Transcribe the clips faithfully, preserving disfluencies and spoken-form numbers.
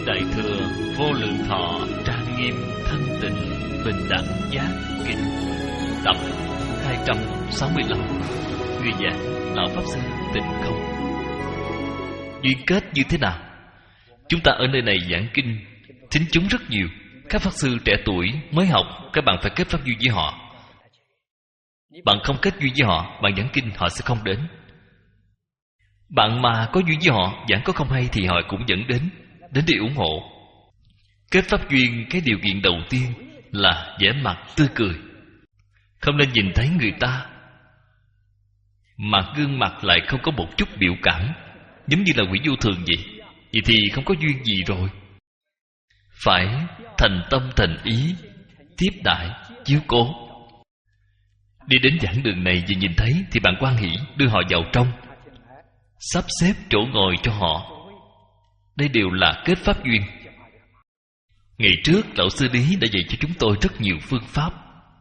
Đại thừa Vô Lượng Thọ trang nghiêm thanh tịnh bình đẳng giác kinh tập hai trăm sáu mươi lăm. Người giảng lão pháp sư Tịnh Không. Duyên kết như thế nào? Chúng ta ở nơi này giảng kinh, thính chúng rất nhiều. Các pháp sư trẻ tuổi mới học, các bạn phải kết pháp duyên với họ. Bạn không kết duyên với họ, bạn giảng kinh họ sẽ không đến. Bạn mà có duyên với họ, giảng có không hay thì họ cũng vẫn đến, đến để ủng hộ. Kết pháp duyên, cái điều kiện đầu tiên là vẻ mặt tươi cười. Không nên nhìn thấy người ta mà gương mặt lại không có một chút biểu cảm, giống như là quỷ vô thường vậy. Vậy thì không có duyên gì rồi. Phải thành tâm thành ý tiếp đãi chiếu cố. Đi đến giảng đường này và nhìn thấy thì bạn hoan hỷ đưa họ vào trong, sắp xếp chỗ ngồi cho họ. Đây đều là kết pháp duyên. Ngày trước lão sư Lý đã dạy cho chúng tôi rất nhiều phương pháp,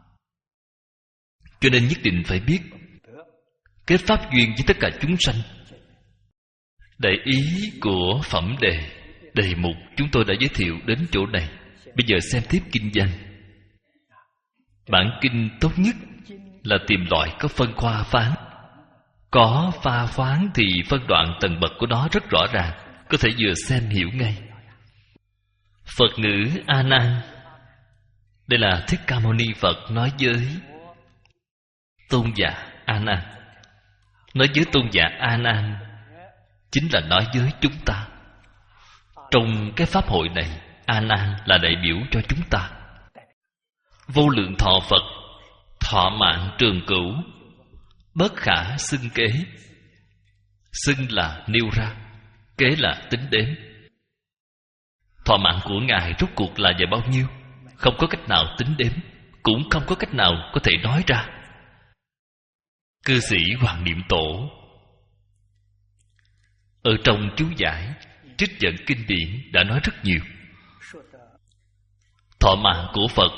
cho nên nhất định phải biết kết pháp duyên với tất cả chúng sanh. Đại ý của phẩm đề, đề mục chúng tôi đã giới thiệu đến chỗ này. Bây giờ xem tiếp kinh văn. Bản kinh tốt nhất là tìm loại có phân khoa phán. Có pha phán thì phân đoạn tầng bậc của nó rất rõ ràng, có thể vừa xem hiểu ngay. Phật ngữ A Nan, đây là Thích Ca Mâu Ni Phật nói với tôn giả A Nan. Nói với tôn giả A Nan chính là nói với chúng ta. Trong cái pháp hội này, A Nan là đại biểu cho chúng ta. Vô lượng thọ Phật, thọ mạng trường cửu, bất khả xưng kế. Xưng là nêu ra, kế là tính đến. Thọ mạng của Ngài rốt cuộc là về bao nhiêu? Không có cách nào tính đếm, cũng không có cách nào có thể nói ra. Cư sĩ Hoàng Niệm Tổ ở trong chú giải trích dẫn kinh điển đã nói rất nhiều. Thọ mạng của Phật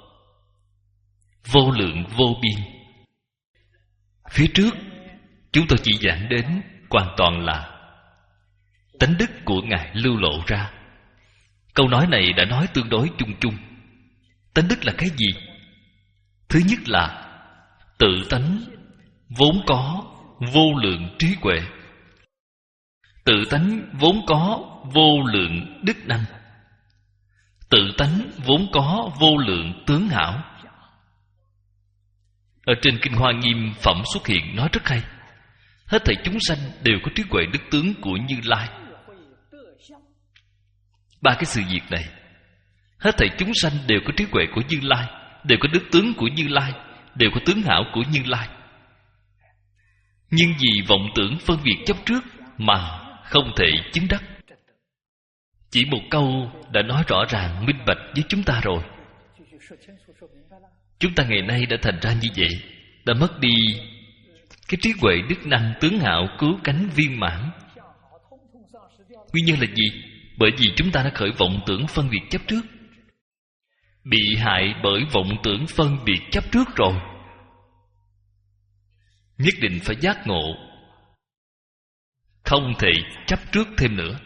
vô lượng vô biên. Phía trước chúng tôi chỉ giảng đến hoàn toàn là tánh đức của Ngài lưu lộ ra. Câu nói này đã nói tương đối chung chung. Tánh đức là cái gì? Thứ nhất là tự tánh vốn có vô lượng trí huệ, tự tánh vốn có vô lượng đức năng, tự tánh vốn có vô lượng tướng hảo. Ở trên Kinh Hoa Nghiêm phẩm xuất hiện nói rất hay. Hết thảy chúng sanh đều có trí huệ đức tướng của Như Lai. Ba cái sự việc này, hết thảy chúng sanh đều có trí huệ của Như Lai, đều có đức tướng của Như Lai, đều có tướng hảo của Như Lai. Nhưng vì vọng tưởng phân biệt chấp trước mà không thể chứng đắc. Chỉ một câu đã nói rõ ràng minh bạch với chúng ta rồi. Chúng ta ngày nay đã thành ra như vậy, đã mất đi cái trí huệ đức năng tướng hảo cứu cánh viên mãn. Nguyên nhân là gì? Bởi vì chúng ta đã khởi vọng tưởng phân biệt chấp trước, bị hại bởi vọng tưởng phân biệt chấp trước rồi. Nhất định phải giác ngộ, không thể chấp trước thêm nữa.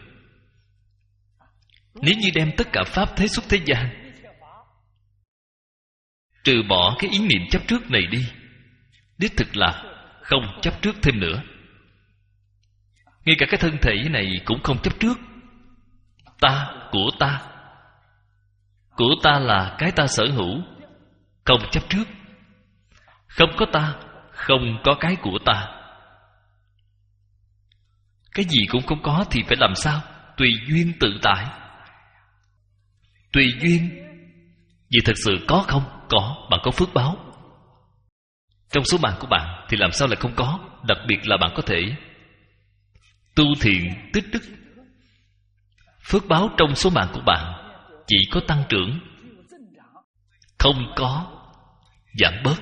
Nếu như đem tất cả pháp thế xuất thế gian, trừ bỏ cái ý niệm chấp trước này đi, đích thực là không chấp trước thêm nữa. Ngay cả cái thân thể này cũng không chấp trước. Ta, của ta, của ta là cái ta sở hữu, không chấp trước. Không có ta, không có cái của ta. Cái gì cũng không có thì phải làm sao? Tùy duyên tự tại. Tùy duyên. Vì thật sự có không? Có, bạn có phước báo. Trong số mạng của bạn thì làm sao lại không có? Đặc biệt là bạn có thể tu thiện tích đức. Phước báo trong số mạng của bạn chỉ có tăng trưởng, không có giảm bớt.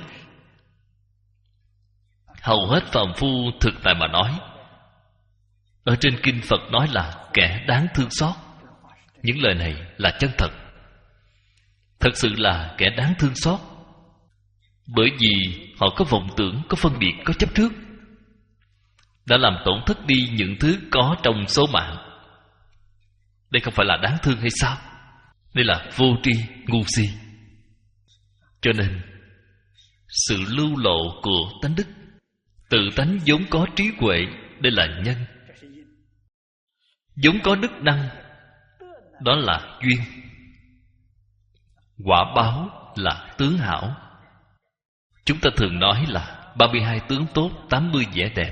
Hầu hết phàm phu thực tại mà nói, ở trên kinh Phật nói là kẻ đáng thương xót. Những lời này là chân thật. Thật sự là kẻ đáng thương xót. Bởi vì họ có vọng tưởng, có phân biệt, có chấp trước, đã làm tổn thất đi những thứ có trong số mạng. Đây không phải là đáng thương hay sao? Đây là vô tri, ngu si. Cho nên sự lưu lộ của tánh đức, tự tánh vốn có trí huệ, đây là nhân. Vốn có đức năng, đó là duyên. Quả báo là tướng hảo. Chúng ta thường nói là ba mươi hai tướng tốt, tám mươi vẻ đẹp.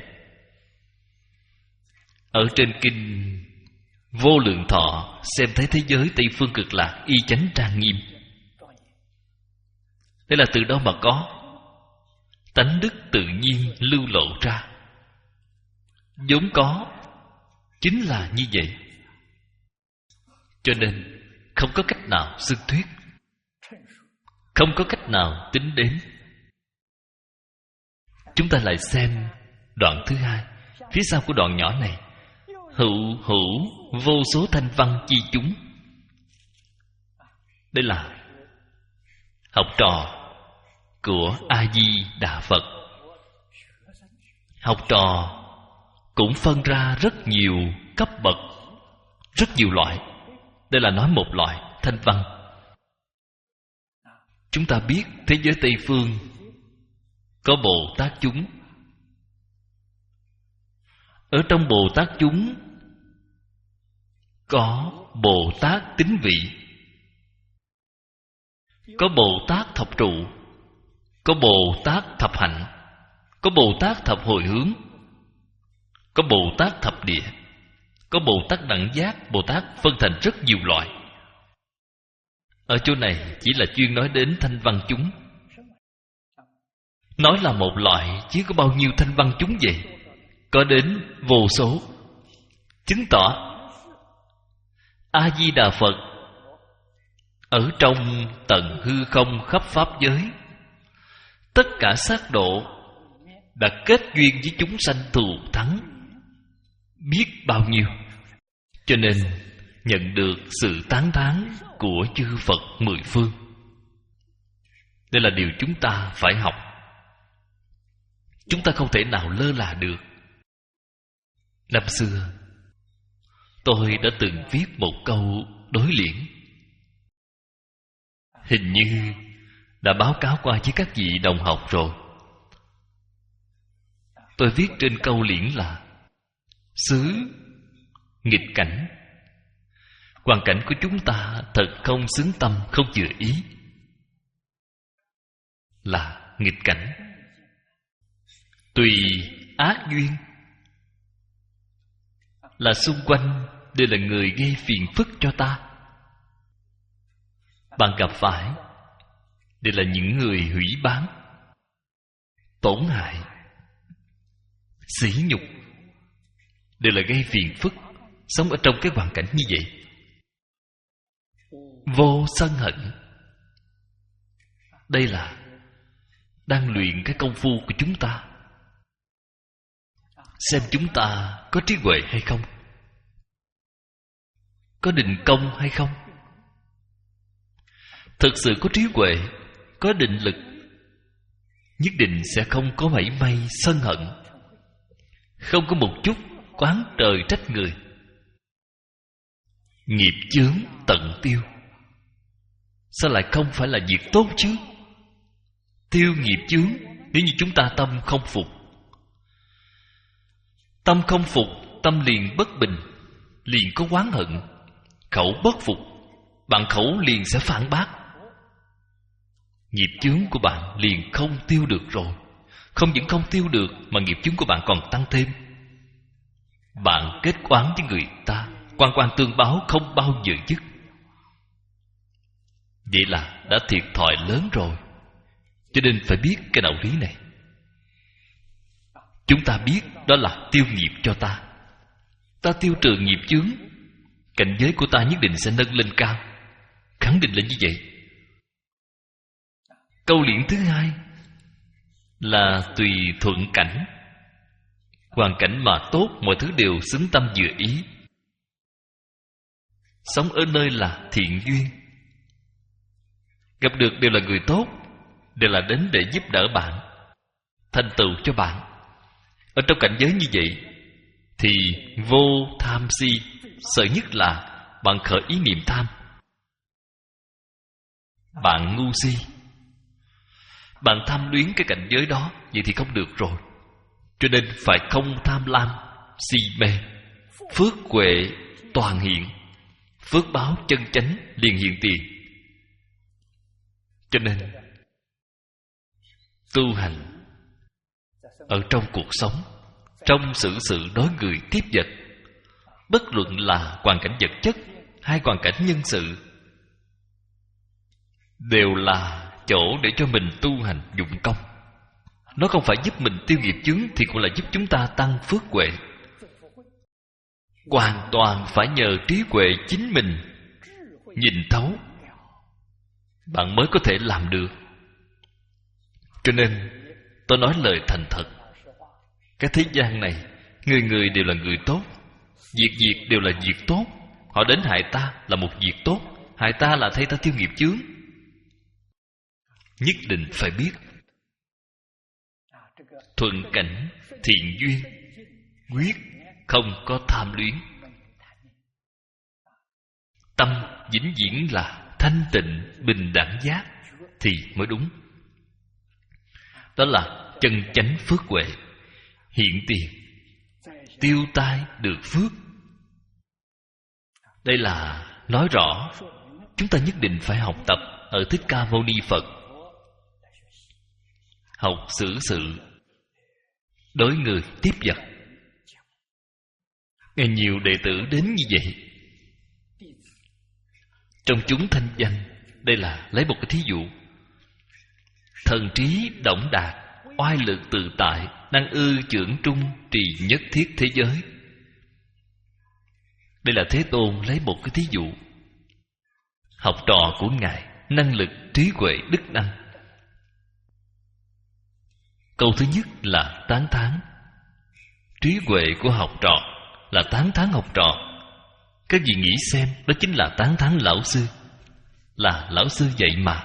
Ở trên kinh Vô Lượng Thọ xem thấy thế giới Tây Phương Cực Lạc y chánh trang nghiêm. Đây là từ đâu mà có? Tánh đức tự nhiên lưu lộ ra. Vốn có chính là như vậy. Cho nên không có cách nào xưng thuyết, không có cách nào tính đến. Chúng ta lại xem đoạn thứ hai, phía sau của đoạn nhỏ này. Hữu hữu vô số thanh văn chi chúng. Đây là học trò của A-di-đà Phật. Học trò cũng phân ra rất nhiều cấp bậc, rất nhiều loại. Đây là nói một loại thanh văn. Chúng ta biết thế giới Tây Phương có Bồ Tát chúng. Ở trong Bồ Tát chúng có Bồ Tát tín vị, có Bồ Tát thập trụ, có Bồ Tát thập hạnh, có Bồ Tát thập hồi hướng, có Bồ Tát thập địa, có Bồ Tát đẳng giác. Bồ Tát phân thành rất nhiều loại. Ở chỗ này chỉ là chuyên nói đến thanh văn chúng. Nói là một loại, chứ có bao nhiêu thanh văn chúng vậy? Có đến vô số. Chứng tỏ A-di-đà Phật ở trong tận hư không khắp pháp giới, tất cả sát độ đã kết duyên với chúng sanh thù thắng biết bao nhiêu. Cho nên nhận được sự tán thán của chư Phật mười phương. Đây là điều chúng ta phải học. Chúng ta không thể nào lơ là được. Năm xưa tôi đã từng viết một câu đối liễn, hình như đã báo cáo qua với các vị đồng học rồi. Tôi viết trên câu liễn là: xứ nghịch cảnh. Hoàn cảnh của chúng ta thật không xứng tâm, không vừa ý, là nghịch cảnh. Tùy ác duyên, là xung quanh đều là người gây phiền phức cho ta. Bạn gặp phải đều là những người hủy báng, tổn hại, sỉ nhục, đều là gây phiền phức. Sống ở trong cái hoàn cảnh như vậy, vô sân hận, đây là đang luyện cái công phu của chúng ta. Xem chúng ta có trí huệ hay không, có định công hay không. Thực sự có trí huệ, có định lực, nhất định sẽ không có mảy may sân hận, không có một chút oán trời trách người. Nghiệp chướng tận tiêu. Sao lại không phải là việc tốt chứ? Tiêu nghiệp chướng nếu như chúng ta tâm không phục. Tâm không phục, tâm liền bất bình, liền có oán hận. Khẩu bất phục, bạn khẩu liền sẽ phản bác. Nghiệp chướng của bạn liền không tiêu được rồi. Không những không tiêu được, mà nghiệp chướng của bạn còn tăng thêm. Bạn kết oán với người ta, quan quan tương báo không bao giờ dứt. Vậy là đã thiệt thòi lớn rồi. Cho nên phải biết cái đạo lý này. Chúng ta biết đó là tiêu nghiệp cho ta. Ta tiêu trừ nghiệp chướng, cảnh giới của ta nhất định sẽ nâng lên cao. Khẳng định là như vậy. Câu liễn thứ hai là tùy thuận cảnh. Hoàn cảnh mà tốt, mọi thứ đều xứng tâm vừa ý. Sống ở nơi là thiện duyên, gặp được đều là người tốt, đều là đến để giúp đỡ bạn, thành tựu cho bạn. Ở trong cảnh giới như vậy thì vô tham si. Sợ nhất là bạn khởi ý niệm tham, bạn ngu si, bạn tham luyến cái cảnh giới đó, vậy thì không được rồi. Cho nên phải không tham lam, si mê, phước huệ toàn hiện, phước báo chân chánh liền hiện tiền. Cho nên tu hành ở trong cuộc sống, trong xử sự đối người tiếp vật, bất luận là hoàn cảnh vật chất hay hoàn cảnh nhân sự, đều là chỗ để cho mình tu hành dụng công. Nó không phải giúp mình tiêu nghiệp chướng, thì cũng là giúp chúng ta tăng phước huệ. Hoàn toàn phải nhờ trí huệ chính mình nhìn thấu, bạn mới có thể làm được. Cho nên tôi nói lời thành thật, cái thế gian này người người đều là người tốt, việc việc đều là việc tốt. Họ đến hại ta là một việc tốt, hại ta là thay ta tiêu nghiệp chướng. Nhất định phải biết thuận cảnh thiện duyên, quyết không có tham luyến, tâm vĩnh viễn là thanh tịnh bình đẳng giác thì mới đúng. Đó là chân chánh phước huệ hiện tiền, tiêu tai được phước. Đây là nói rõ chúng ta nhất định phải học tập ở Thích Ca Mâu Ni Phật, học xử sự đối người tiếp vật. Ngày nhiều đệ tử đến như vậy, trong chúng thanh danh, đây là lấy một cái thí dụ. Thần trí đổng đạt, oai lực tự tại, năng ư trưởng trung, trì nhất thiết thế giới. Đây là Thế Tôn lấy một cái thí dụ. Học trò của Ngài năng lực, trí huệ, đức năng. Câu thứ nhất là tán thán. Trí huệ của học trò là tán thán học trò. Các vị nghĩ xem, đó chính là tán thán lão sư. Là lão sư dạy mà.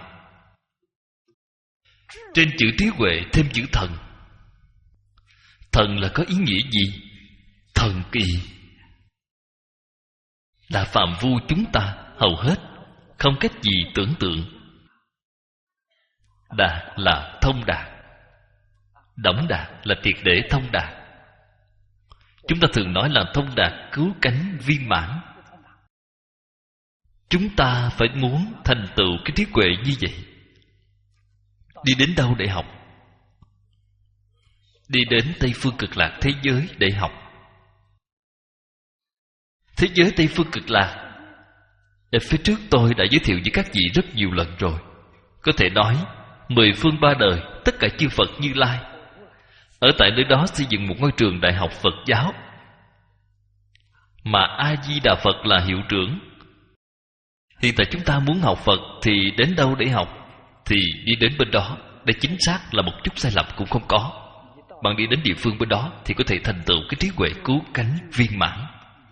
Trên chữ trí huệ thêm chữ thần. Thần là có ý nghĩa gì? Thần kỳ. Là phàm phu chúng ta hầu hết không cách gì tưởng tượng. Đạt là thông đạt, đổng đạt là triệt để thông đạt. Chúng ta thường nói là thông đạt cứu cánh viên mãn. Chúng ta phải muốn thành tựu cái trí huệ như vậy. Đi đến đâu để học? Đi đến Tây Phương Cực Lạc thế giới để học. Thế giới Tây Phương Cực Lạc, ở phía trước tôi đã giới thiệu với các vị rất nhiều lần rồi. Có thể nói mười phương ba đời, tất cả chư Phật Như Lai ở tại nơi đó xây dựng một ngôi trường đại học Phật giáo, mà A Di Đà Phật là hiệu trưởng. Hiện tại chúng ta muốn học Phật thì đến đâu để học? Thì đi đến bên đó. Đây chính xác là một chút sai lầm cũng không có. Bạn đi đến địa phương bên đó thì có thể thành tựu cái trí huệ cứu cánh viên mãn,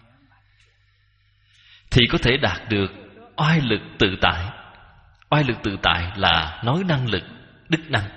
thì có thể đạt được oai lực tự tại. Oai lực tự tại là nói năng lực, đức năng.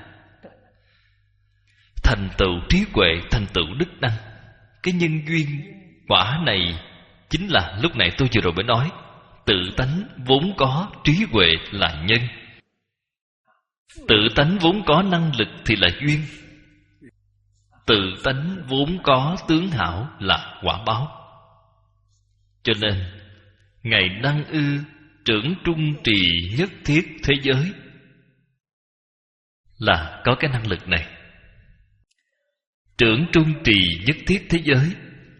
Thành tựu trí huệ, thành tựu đức năng. Cái nhân duyên quả này chính là lúc này tôi vừa rồi mới nói, tự tánh vốn có trí huệ là nhân, tự tánh vốn có năng lực thì là duyên, tự tánh vốn có tướng hảo là quả báo. Cho nên Ngài năng ư trưởng trung trì nhất thiết thế giới là có cái năng lực này. Trưởng trung trì nhất thiết thế giới,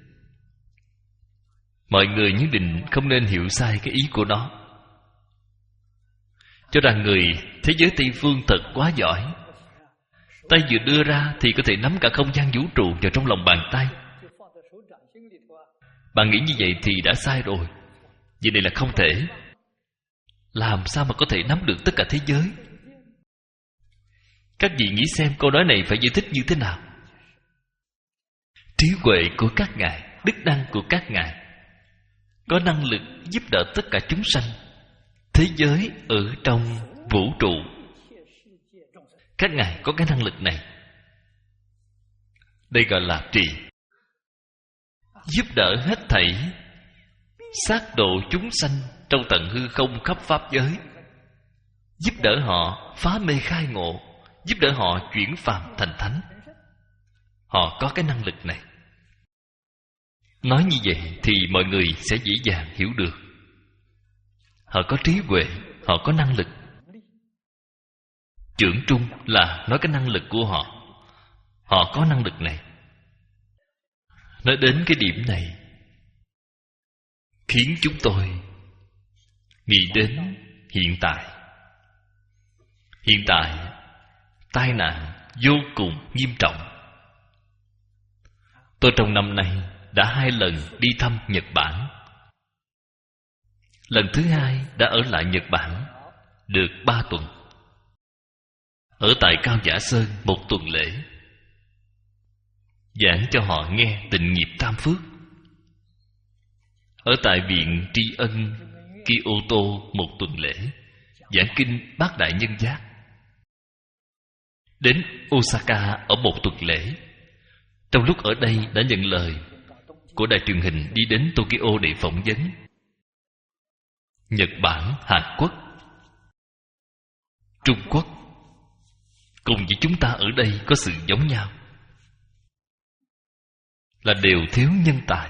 mọi người nhất định không nên hiểu sai cái ý của nó, cho rằng người thế giới Tây Phương thật quá giỏi, tay vừa đưa ra thì có thể nắm cả không gian vũ trụ vào trong lòng bàn tay. Bạn nghĩ như vậy thì đã sai rồi. Vì này là không thể. Làm sao mà có thể nắm được tất cả thế giới? Các vị nghĩ xem câu nói này phải giải thích như thế nào? Trí huệ của các ngài, đức năng của các ngài có năng lực giúp đỡ tất cả chúng sanh, thế giới ở trong vũ trụ. Các ngài có cái năng lực này. Đây gọi là trì, giúp đỡ hết thảy sát độ chúng sanh trong tận hư không khắp pháp giới, giúp đỡ họ phá mê khai ngộ, giúp đỡ họ chuyển phàm thành thánh. Họ có cái năng lực này. Nói như vậy thì mọi người sẽ dễ dàng hiểu được. Họ có trí huệ, họ có năng lực. Trưởng trung là nói cái năng lực của họ. Họ có năng lực này. Nói đến cái điểm này khiến chúng tôi nghĩ đến hiện tại. Hiện tại tai nạn vô cùng nghiêm trọng. Tôi trong năm nay đã hai lần đi thăm Nhật Bản. Lần thứ hai đã ở lại Nhật Bản được ba tuần. Ở tại Cao Giả Sơn một tuần lễ, giảng cho họ nghe tịnh nghiệp tam phước. Ở tại viện tri ân Kyoto một tuần lễ, giảng kinh Bát Đại Nhân Giác. Đến Osaka ở một tuần lễ. Trong lúc ở đây đã nhận lời của đài truyền hình đi đến Tokyo để phỏng vấn. Nhật Bản, Hàn Quốc, Trung Quốc cùng với chúng ta ở đây có sự giống nhau, là đều thiếu nhân tài.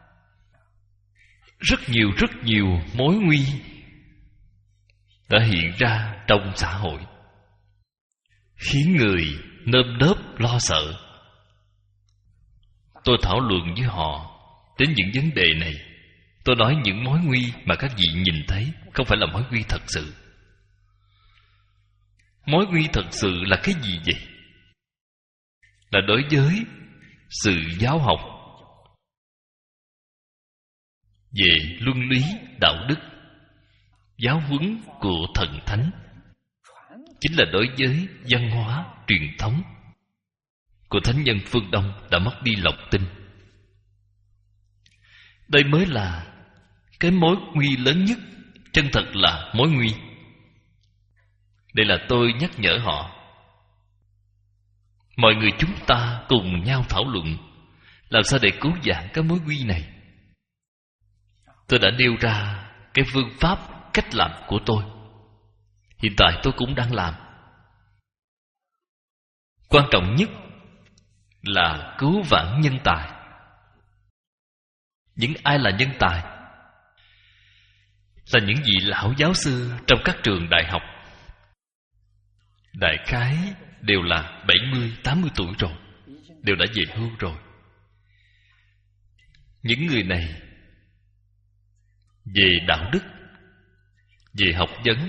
Rất nhiều rất nhiều mối nguy đã hiện ra trong xã hội, khiến người nơm nớp lo sợ. Tôi thảo luận với họ đến những vấn đề này. Tôi nói những mối nguy mà các vị nhìn thấy không phải là mối nguy thật sự. Mối nguy thật sự là cái gì vậy? Là đối với sự giáo học về luân lý đạo đức, giáo huấn của thần thánh, chính là đối với văn hóa truyền thống của thánh nhân phương Đông đã mất đi lòng tin. Đây mới là cái mối nguy lớn nhất, chân thật là mối nguy. Đây là tôi nhắc nhở họ. Mọi người chúng ta cùng nhau thảo luận làm sao để cứu vãn cái mối nguy này. Tôi đã nêu ra cái phương pháp, cách làm của tôi. Hiện tại tôi cũng đang làm. Quan trọng nhất là cứu vãn nhân tài. Những ai là nhân tài? Là những vị lão giáo sư trong các trường đại học. Đại khái đều là bảy mươi, tám mươi tuổi rồi, đều đã về hưu rồi. Những người này về đạo đức, về học vấn,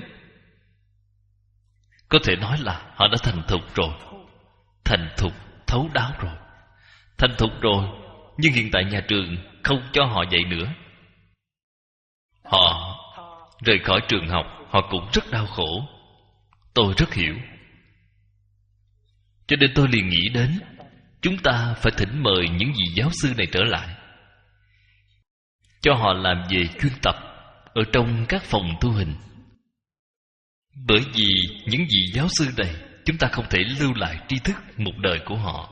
có thể nói là họ đã thành thục rồi. Thành thục, thấu đáo rồi. Thành thục rồi, nhưng hiện tại nhà trường không cho họ dạy nữa. Họ rời khỏi trường học, họ cũng rất đau khổ. Tôi rất hiểu. Cho nên tôi liền nghĩ đến chúng ta phải thỉnh mời những vị giáo sư này trở lại, cho họ làm về chuyên tập ở trong các phòng tu hành. Bởi vì những vị giáo sư này chúng ta không thể lưu lại tri thức một đời của họ.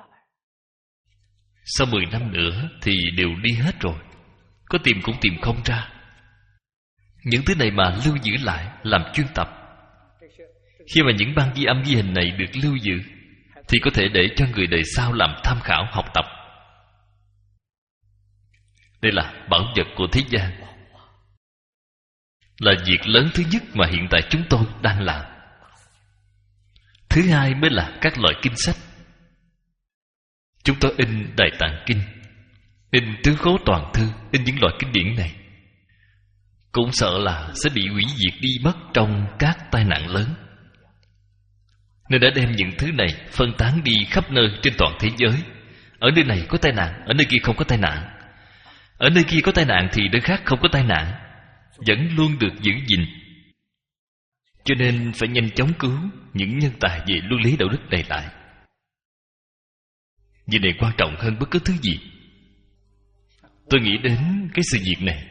Sau mười năm nữa thì đều đi hết rồi, có tìm cũng tìm không ra. Những thứ này mà lưu giữ lại làm chuyên tập, khi mà những băng ghi âm ghi hình này được lưu giữ, thì có thể để cho người đời sau làm tham khảo học tập. Đây là bảo vật của thế gian, là việc lớn thứ nhất mà hiện tại chúng tôi đang làm. Thứ hai mới là các loại kinh sách. Chúng tôi in Đại Tạng Kinh, in Tứ Khố Toàn Thư, in những loại kinh điển này. Cũng sợ là sẽ bị hủy diệt đi mất trong các tai nạn lớn, nên đã đem những thứ này phân tán đi khắp nơi trên toàn thế giới. Ở nơi này có tai nạn, ở nơi kia không có tai nạn. Ở nơi kia có tai nạn thì nơi khác không có tai nạn, vẫn luôn được giữ gìn. Cho nên phải nhanh chóng cứu những nhân tài về luân lý đạo đức này lại. Việc này quan trọng hơn bất cứ thứ gì. Tôi nghĩ đến cái sự việc này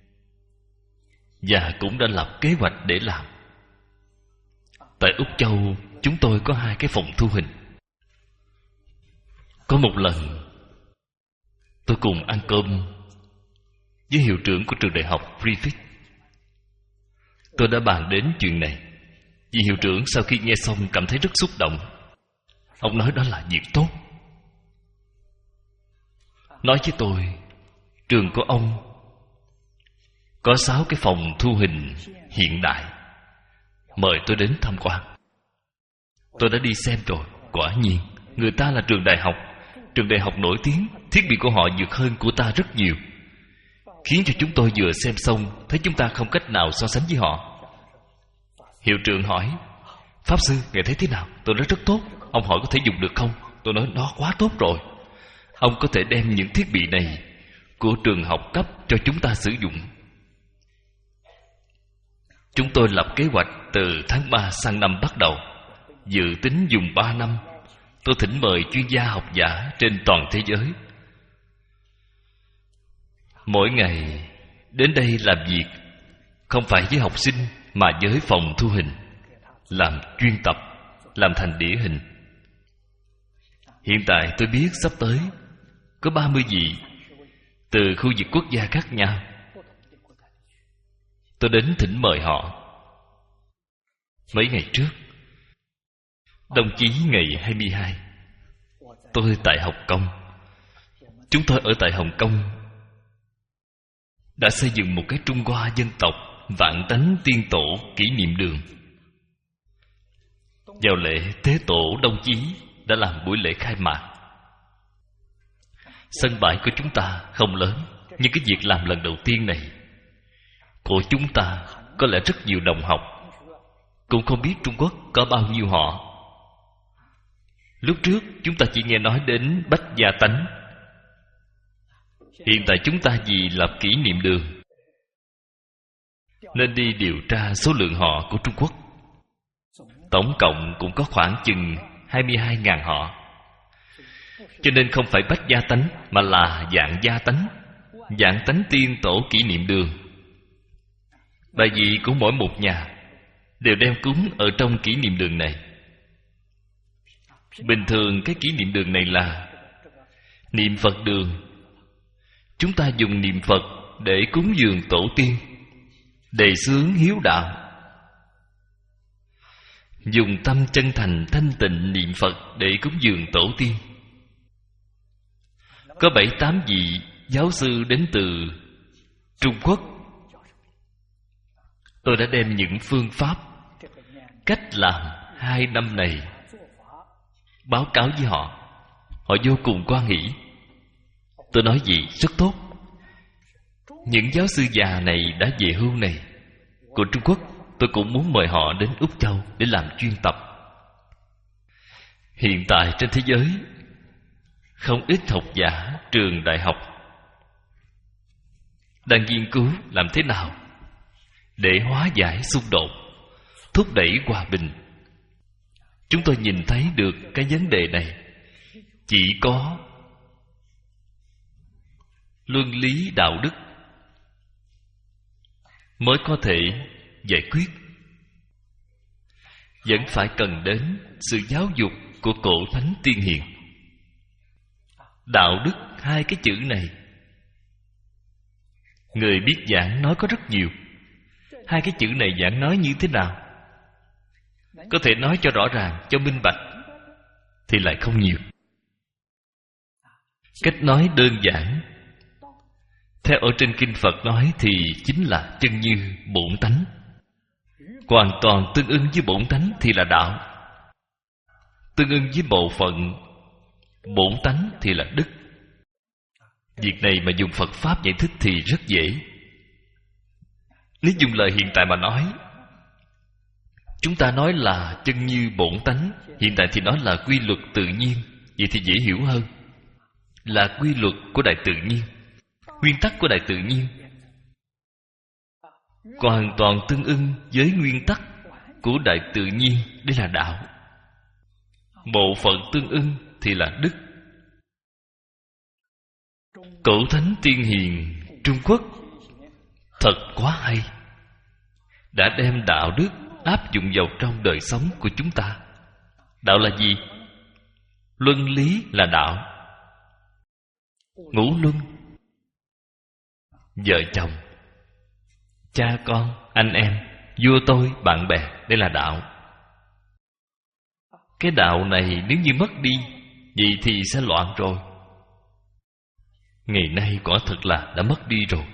và cũng đã lập kế hoạch để làm. Tại Úc Châu, chúng tôi có hai cái phòng thu hình. Có một lần tôi cùng ăn cơm với hiệu trưởng của trường đại học Griffith. Tôi đã bàn đến chuyện này. Vì hiệu trưởng sau khi nghe xong cảm thấy rất xúc động. Ông nói đó là việc tốt. Nói với tôi, trường của ông có sáu cái phòng thu hình hiện đại, mời tôi đến tham quan. Tôi đã đi xem rồi. Quả nhiên, người ta là trường đại học, trường đại học nổi tiếng, thiết bị của họ vượt hơn của ta rất nhiều, khiến cho chúng tôi vừa xem xong thấy chúng ta không cách nào so sánh với họ. Hiệu trưởng hỏi, Pháp sư, ngài thấy thế nào? Tôi nói rất tốt. Ông hỏi có thể dùng được không? Tôi nói nó quá tốt rồi. Ông có thể đem những thiết bị này của trường học cấp cho chúng ta sử dụng. Chúng tôi lập kế hoạch từ tháng ba sang năm bắt đầu, dự tính dùng ba năm. Tôi thỉnh mời chuyên gia học giả trên toàn thế giới. Mỗi ngày đến đây làm việc, không phải với học sinh mà với phòng thu hình, làm chuyên tập, làm thành đĩa hình. Hiện tại tôi biết sắp tới có ba mươi vị từ khu vực quốc gia khác nhau. Tôi đến thỉnh mời họ. Mấy ngày trước, đồng chí ngày hai mươi hai, tôi tại Hồng Kông. Chúng tôi ở tại Hồng Kông đã xây dựng một cái Trung Hoa dân tộc vạn tánh tiên tổ kỷ niệm đường. Vào lễ Tế Tổ Đông Chí đã làm buổi lễ khai mạc. Sân bãi của chúng ta không lớn, nhưng cái việc làm lần đầu tiên này của chúng ta có lẽ rất nhiều đồng học cũng không biết Trung Quốc có bao nhiêu họ. Lúc trước chúng ta chỉ nghe nói đến Bách Gia Tánh. Hiện tại chúng ta vì lập kỷ niệm đường nên đi điều tra số lượng họ của Trung Quốc. Tổng cộng cũng có khoảng chừng hai mươi hai nghìn họ. Cho nên không phải Bách Gia Tánh mà là Vạn Gia Tánh, Vạn Tánh Tiên Tổ kỷ niệm đường. Bài vị của mỗi một nhà đều đem cúng ở trong kỷ niệm đường này. Bình thường cái kỷ niệm đường này là niệm Phật đường. Chúng ta dùng niệm Phật để cúng dường tổ tiên, đề xướng hiếu đạo. Dùng tâm chân thành thanh tịnh niệm Phật để cúng dường tổ tiên. Có bảy tám vị giáo sư đến từ Trung Quốc. Tôi đã đem những phương pháp, cách làm hai năm này báo cáo với họ. Họ vô cùng hoan hỷ. Tôi nói gì rất tốt. Những giáo sư già này đã về hưu này của Trung Quốc, tôi cũng muốn mời họ đến Úc Châu để làm chuyên tập. Hiện tại trên thế giới không ít học giả trường đại học đang nghiên cứu làm thế nào để hóa giải xung đột, thúc đẩy hòa bình. Chúng tôi nhìn thấy được cái vấn đề này chỉ có luân lý đạo đức mới có thể giải quyết. Vẫn phải cần đến sự giáo dục của cổ thánh tiên hiền. Đạo đức, hai cái chữ này người biết giảng nói có rất nhiều. Hai cái chữ này giảng nói như thế nào? Có thể nói cho rõ ràng, cho minh bạch thì lại không nhiều. Cách nói đơn giản theo ở trên kinh Phật nói thì chính là chân như bổn tánh. Hoàn toàn tương ưng với bổn tánh thì là đạo. Tương ưng với bộ phận bổn tánh thì là đức. Việc này mà dùng Phật Pháp giải thích thì rất dễ. Nếu dùng lời hiện tại mà nói, chúng ta nói là chân như bổn tánh, hiện tại thì nói là quy luật tự nhiên. Vậy thì dễ hiểu hơn. Là quy luật của đại tự nhiên, nguyên tắc của đại tự nhiên, hoàn toàn tương ưng với nguyên tắc của đại tự nhiên. Đây là đạo. Bộ phận tương ưng thì là đức. Cổ thánh tiên hiền Trung Quốc thật quá hay, đã đem đạo đức áp dụng vào trong đời sống của chúng ta. Đạo là gì? Luân lý là đạo. Ngũ luân vợ chồng, cha con, anh em, vua tôi, bạn bè. Đây là đạo. Cái đạo này nếu như mất đi, vậy thì sẽ loạn rồi. Ngày nay quả thực là đã mất đi rồi.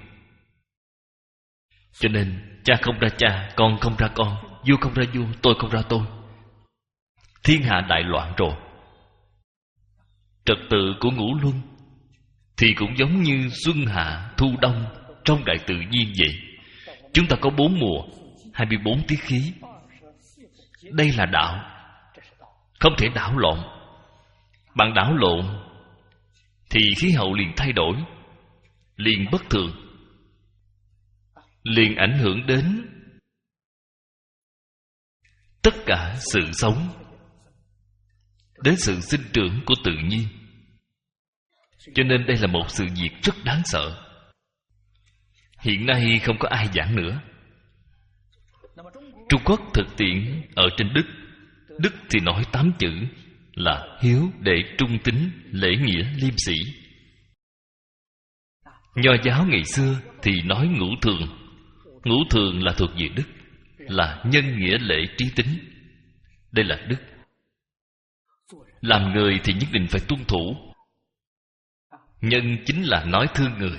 Cho nên cha không ra cha, con không ra con, vua không ra vua, tôi không ra tôi. Thiên hạ đại loạn rồi. Trật tự của ngũ luân thì cũng giống như xuân hạ thu đông trong đại tự nhiên vậy. Chúng ta có bốn mùa, hai mươi bốn tiết khí. Đây là đạo, không thể đảo lộn. Bạn đảo lộn thì khí hậu liền thay đổi, liền bất thường, liền ảnh hưởng đến tất cả sự sống, đến sự sinh trưởng của tự nhiên. Cho nên đây là một sự việc rất đáng sợ. Hiện nay không có ai giảng nữa. Trung Quốc thực tiễn ở trên đức. Đức thì nói tám chữ là hiếu, đệ, trung, tín, lễ, nghĩa, liêm sĩ. Nho giáo ngày xưa thì nói ngũ thường. Ngũ thường là thuộc về đức, là nhân, nghĩa, lễ, trí, tín. Đây là đức. Làm người thì nhất định phải tuân thủ. Nhân chính là nói thương người.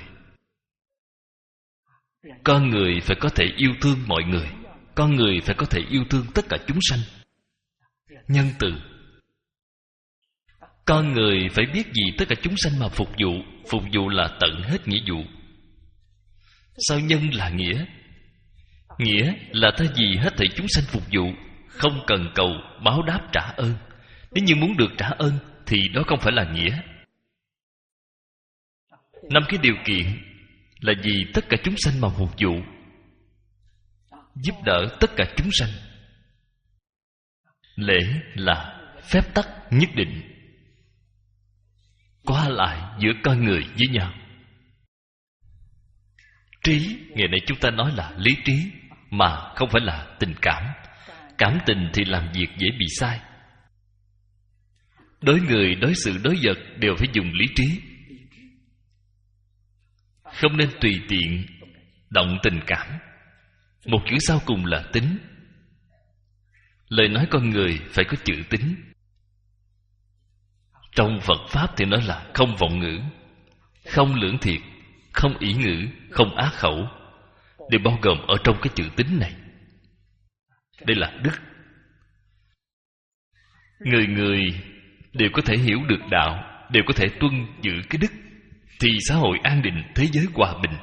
Con người phải có thể yêu thương mọi người. Con người phải có thể yêu thương tất cả chúng sanh. Nhân từ. Con người phải biết gì tất cả chúng sanh mà phục vụ. Phục vụ là tận hết nghĩa vụ. Sao nhân là nghĩa? Nghĩa là ta vì hết thảy chúng sanh phục vụ, không cần cầu báo đáp trả ơn. Nếu như muốn được trả ơn thì đó không phải là nghĩa. Năm cái điều kiện là vì tất cả chúng sanh mà phục vụ, giúp đỡ tất cả chúng sanh. Lễ là phép tắc nhất định qua lại giữa con người với nhau. Trí, ngày nay chúng ta nói là lý trí, mà không phải là tình cảm. Cảm tình thì làm việc dễ bị sai. Đối người, đối sự, đối vật đều phải dùng lý trí. Không nên tùy tiện động tình cảm. Một chữ sau cùng là tính. Lời nói con người phải có chữ tính. Trong Phật Pháp thì nói là không vọng ngữ, không lưỡng thiệt, không ỷ ngữ, không ác khẩu, đều bao gồm ở trong cái chữ tính này. Đây là đức. Người người đều có thể hiểu được đạo, đều có thể tuân giữ cái đức, thì xã hội an định, thế giới hòa bình.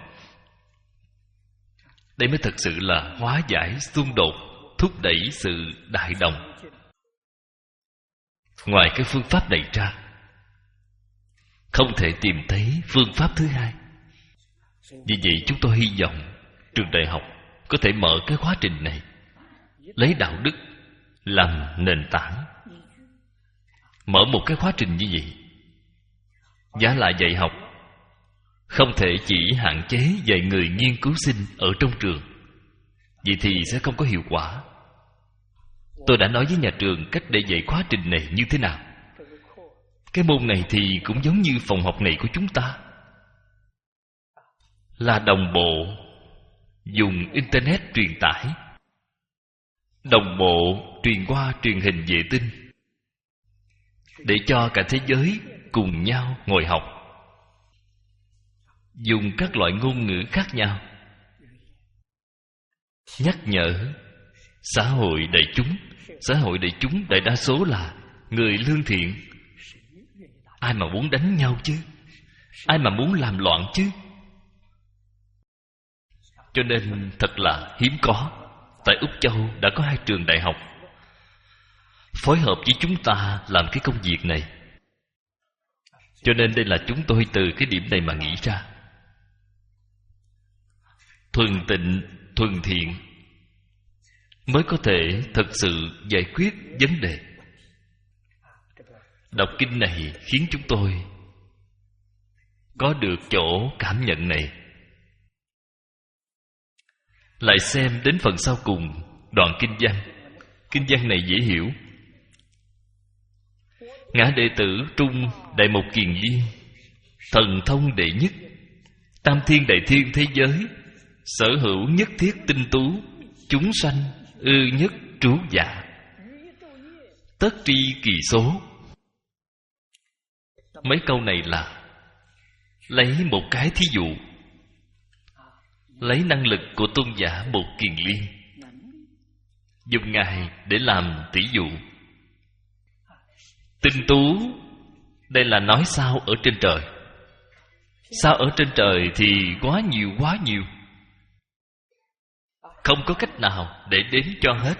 Đây mới thật sự là hóa giải xung đột, thúc đẩy sự đại đồng. Ngoài cái phương pháp này ra, không thể tìm thấy phương pháp thứ hai. Vì vậy chúng tôi hy vọng trường đại học có thể mở cái khóa trình này, lấy đạo đức làm nền tảng. Mở một cái khóa trình như vậy, giá lại dạy học không thể chỉ hạn chế dạy người nghiên cứu sinh ở trong trường. Vậy thì sẽ không có hiệu quả. Tôi đã nói với nhà trường cách để dạy khóa trình này như thế nào. Cái môn này thì cũng giống như phòng học này của chúng ta, là đồng bộ, dùng Internet truyền tải, đồng bộ truyền qua truyền hình vệ tinh, để cho cả thế giới cùng nhau ngồi học, dùng các loại ngôn ngữ khác nhau, nhắc nhở xã hội đại chúng. Xã hội đại chúng đại đa số là người lương thiện. Ai mà muốn đánh nhau chứ? Ai mà muốn làm loạn chứ? Cho nên thật là hiếm có. Tại Úc Châu đã có hai trường đại học phối hợp với chúng ta làm cái công việc này. Cho nên đây là chúng tôi từ cái điểm này mà nghĩ ra. Thuần tịnh, thuần thiện mới có thể thật sự giải quyết vấn đề. Đọc kinh này khiến chúng tôi có được chỗ cảm nhận này. Lại xem đến phần sau cùng đoạn kinh văn. Kinh văn này dễ hiểu. Ngã đệ tử trung đại một kiền liên, thần thông đệ nhất, Tam thiên đại thiên thế giới sở hữu nhất thiết tinh tú, chúng sanh ư nhất trú dạ, tất tri kỳ số. Mấy câu này là lấy một cái thí dụ, lấy năng lực của tôn giả Một Kiền Liên, dùng Ngài để làm tỷ dụ. Tinh tú đây là nói sao ở trên trời. Sao ở trên trời thì quá nhiều quá nhiều, không có cách nào để đếm cho hết.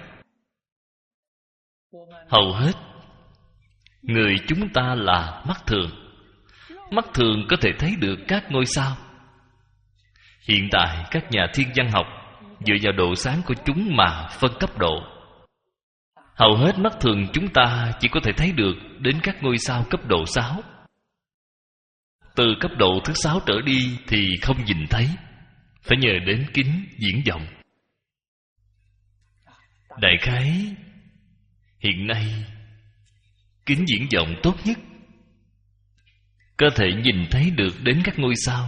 Hầu hết người chúng ta là mắt thường. Mắt thường có thể thấy được các ngôi sao. Hiện tại các nhà thiên văn học dựa vào độ sáng của chúng mà phân cấp độ. Hầu hết mắt thường chúng ta chỉ có thể thấy được đến các ngôi sao cấp độ sáu. Từ cấp độ thứ sáu trở đi thì không nhìn thấy, phải nhờ đến kính viễn vọng. Đại khái hiện nay kính viễn vọng tốt nhất có thể nhìn thấy được đến các ngôi sao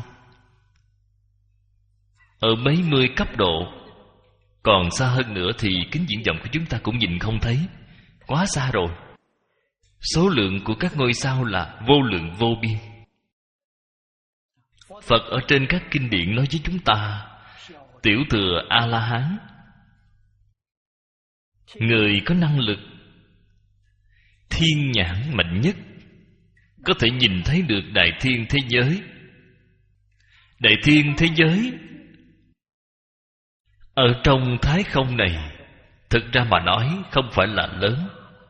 ở mấy mươi cấp độ. Còn xa hơn nữa thì kính viễn vọng của chúng ta cũng nhìn không thấy, quá xa rồi. Số lượng của các ngôi sao là vô lượng vô biên. Phật ở trên các kinh điển nói với chúng ta, tiểu thừa A-la-hán, người có năng lực thiên nhãn mạnh nhất, có thể nhìn thấy được đại thiên thế giới. Đại thiên thế giới ở trong thái không này, thực ra mà nói không phải là lớn.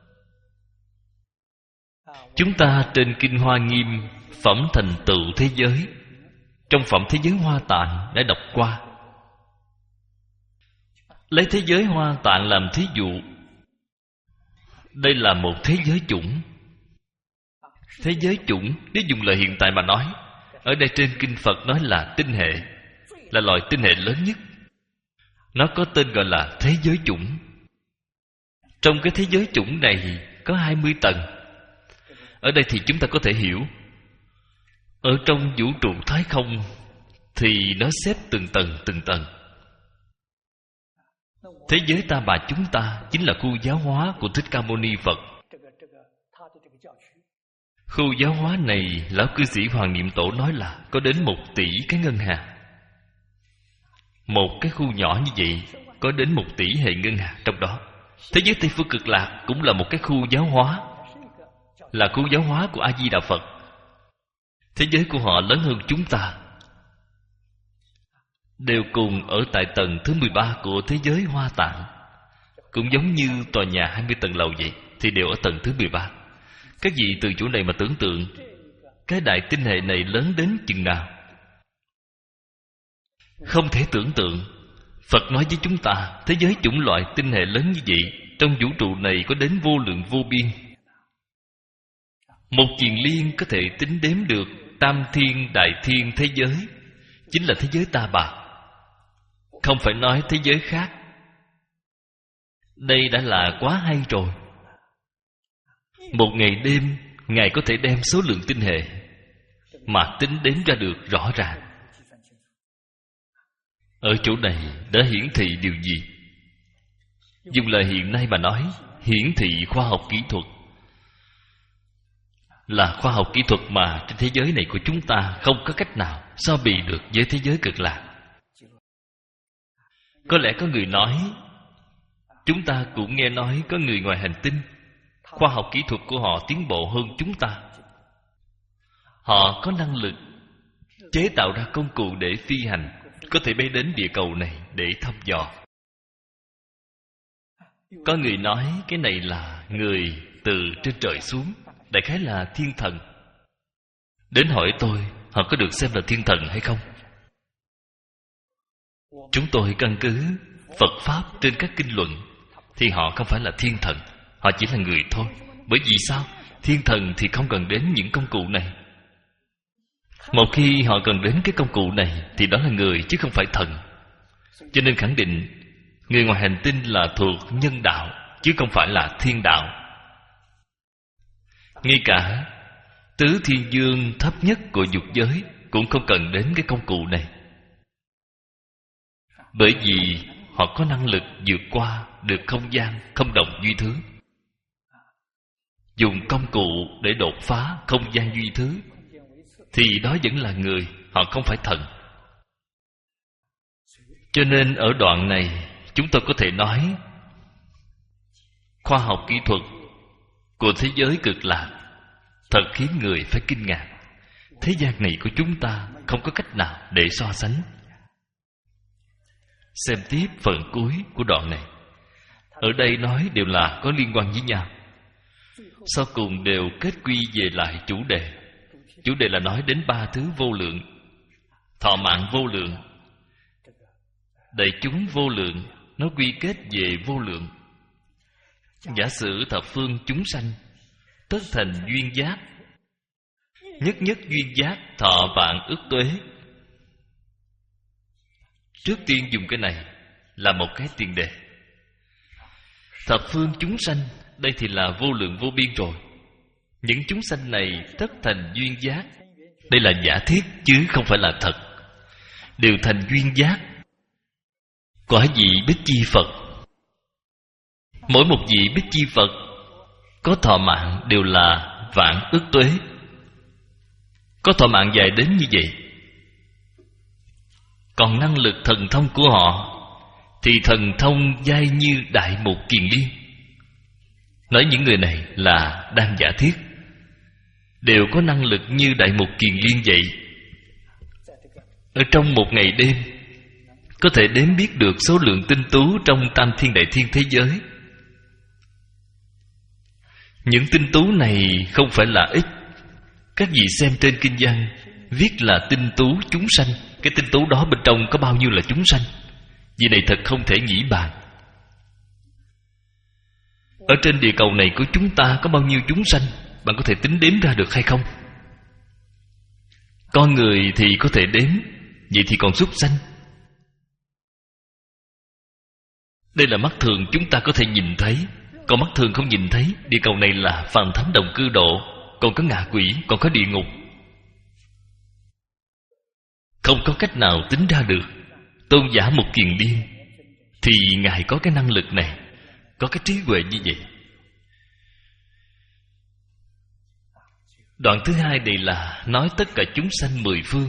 Chúng ta trên Kinh Hoa Nghiêm Phẩm Thành Tựu Thế Giới, trong Phẩm Thế Giới Hoa Tạng đã đọc qua. Lấy thế giới Hoa Tạng làm thí dụ, đây là một thế giới chủng. Thế giới chủng, nếu dùng lời hiện tại mà nói, ở đây trên Kinh Phật nói là tinh hệ, là loại tinh hệ lớn nhất. Nó có tên gọi là thế giới chủng. Trong cái thế giới chủng này có hai mươi tầng. Ở đây thì chúng ta có thể hiểu, ở trong vũ trụ thái không thì nó xếp từng tầng từng tầng. Thế giới ta bà chúng ta chính là khu giáo hóa của Thích Ca Mâu Ni Phật. Khu giáo hóa này, lão cư sĩ Hoàng Niệm Tổ nói là có đến một tỷ cái ngân hàng. Một cái khu nhỏ như vậy có đến một tỷ hệ ngân hàng trong đó. Thế giới Tây Phương Cực Lạc cũng là một cái khu giáo hóa, là khu giáo hóa của A-di-đà Phật. Thế giới của họ lớn hơn chúng ta, đều cùng ở tại tầng thứ mười ba của thế giới Hoa Tạng. Cũng giống như tòa nhà hai mươi tầng lầu vậy, thì đều ở tầng thứ mười ba. Các vị từ chỗ này mà tưởng tượng cái đại tinh hệ này lớn đến chừng nào. Không thể tưởng tượng. Phật nói với chúng ta, thế giới chủng loại tinh hệ lớn như vậy, trong vũ trụ này có đến vô lượng vô biên. Một kiền liên có thể tính đếm được tam thiên đại thiên thế giới, chính là thế giới ta bà, không phải nói thế giới khác. Đây đã là quá hay rồi. Một ngày đêm, Ngài có thể đem số lượng tinh hệ mà tính đếm ra được rõ ràng. Ở chỗ này đã hiển thị điều gì? Dùng lời hiện nay mà nói, hiển thị khoa học kỹ thuật. Là khoa học kỹ thuật mà trên thế giới này của chúng ta không có cách nào so bì được với thế giới Cực Lạc. Có lẽ có người nói, chúng ta cũng nghe nói có người ngoài hành tinh, khoa học kỹ thuật của họ tiến bộ hơn chúng ta. Họ có năng lực chế tạo ra công cụ để phi hành, có thể bay đến địa cầu này để thăm dò. Có người nói cái này là người từ trên trời xuống, đại khái là thiên thần. Đến hỏi tôi, họ có được xem là thiên thần hay không? Chúng tôi căn cứ Phật Pháp trên các kinh luận, thì họ không phải là thiên thần, họ chỉ là người thôi. Bởi vì sao? Thiên thần thì không cần đến những công cụ này. Một khi họ cần đến cái công cụ này thì đó là người chứ không phải thần. Cho nên khẳng định người ngoài hành tinh là thuộc nhân đạo chứ không phải là thiên đạo. Ngay cả tứ thiên dương thấp nhất của dục giới cũng không cần đến cái công cụ này. Bởi vì họ có năng lực vượt qua được không gian không đồng duy thứ. Dùng công cụ để đột phá không gian duy thứ thì đó vẫn là người, họ không phải thần. Cho nên ở đoạn này chúng tôi có thể nói khoa học kỹ thuật của thế giới cực lạc thật khiến người phải kinh ngạc. Thế gian này của chúng ta không có cách nào để so sánh. Xem tiếp phần cuối của đoạn này. Ở đây nói đều là có liên quan với nhau, sau cùng đều kết quy về lại chủ đề. Chủ đề là nói đến ba thứ vô lượng: thọ mạng vô lượng, đại chúng vô lượng. Nó quy kết về vô lượng. Giả sử thập phương chúng sanh tất thành duyên giác, nhất nhất duyên giác thọ vạn ức tuế. Trước tiên dùng cái này là một cái tiền đề. Thập phương chúng sanh, đây thì là vô lượng vô biên rồi. Những chúng sanh này tất thành duyên giác. Đây là giả thiết chứ không phải là thật. Đều thành duyên giác. Quả vị Bích Chi Phật. Mỗi một vị Bích Chi Phật có thọ mạng đều là vạn ức tuế. Có thọ mạng dài đến như vậy. Còn năng lực thần thông của họ thì thần thông dai như Đại Mục Kiền Liên. Nói những người này là đang giả thiết, đều có năng lực như Đại Mục Kiền Liên vậy. Ở trong một ngày đêm có thể đếm biết được số lượng tinh tú trong tam thiên đại thiên thế giới. Những tinh tú này không phải là ít. Các vị xem trên kinh văn viết là tinh tú chúng sanh. Cái tinh tú đó bên trong có bao nhiêu là chúng sanh? Vì này thật không thể nghĩ bàn. Ở trên địa cầu này của chúng ta có bao nhiêu chúng sanh, bạn có thể tính đếm ra được hay không? Con người thì có thể đếm, vậy thì còn súc sanh. Đây là mắt thường chúng ta có thể nhìn thấy. Còn mắt thường không nhìn thấy. Địa cầu này là phàm thánh đồng cư độ, còn có ngạ quỷ, còn có địa ngục. Không có cách nào tính ra được. Tôn giả Mục Kiền Liên thì Ngài có cái năng lực này, có cái trí huệ như vậy. Đoạn thứ hai đây là nói tất cả chúng sanh mười phương.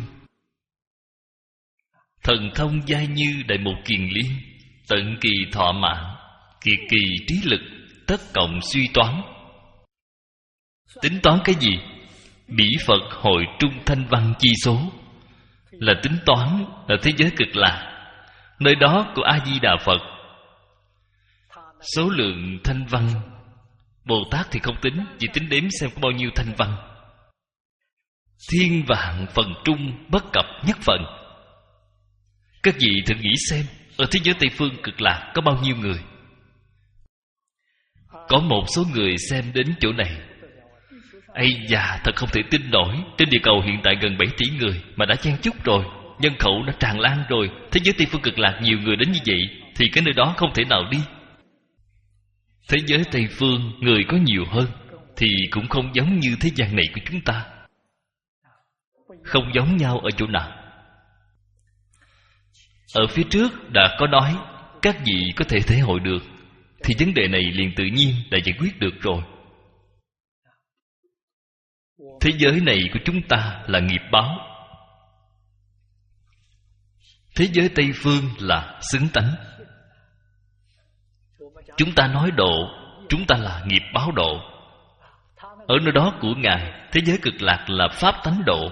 Thần thông giai như Đại Mục Kiền Liên, tận kỳ thọ mạng, kiệt kỳ trí lực, tất cộng suy toán. Tính toán cái gì? Bỉ Phật hội trung thanh văn chi số. Là tính toán ở thế giới cực lạc, nơi đó của A-di-đà Phật. Số lượng thanh văn, Bồ Tát thì không tính, chỉ tính đếm xem có bao nhiêu thanh văn. Thiên vạn phần trung bất cập nhất phần. Các vị thử nghĩ xem, ở thế giới Tây Phương cực lạc có bao nhiêu người? Có một số người xem đến chỗ này, ây da, thật không thể tin nổi. Trên địa cầu hiện tại gần bảy tỷ người, mà đã chen chúc rồi, nhân khẩu đã tràn lan rồi. Thế giới Tây Phương cực lạc nhiều người đến như vậy, thì cái nơi đó không thể nào đi. Thế giới Tây Phương người có nhiều hơn, thì cũng không giống như thế gian này của chúng ta. Không giống nhau ở chỗ nào? Ở phía trước đã có nói, các vị có thể thể hội được, thì vấn đề này liền tự nhiên đã giải quyết được rồi. Thế giới này của chúng ta là nghiệp báo. Thế giới Tây Phương là xứng tánh. Chúng ta nói độ, chúng ta là nghiệp báo độ. Ở nơi đó của Ngài, thế giới cực lạc là pháp tánh độ.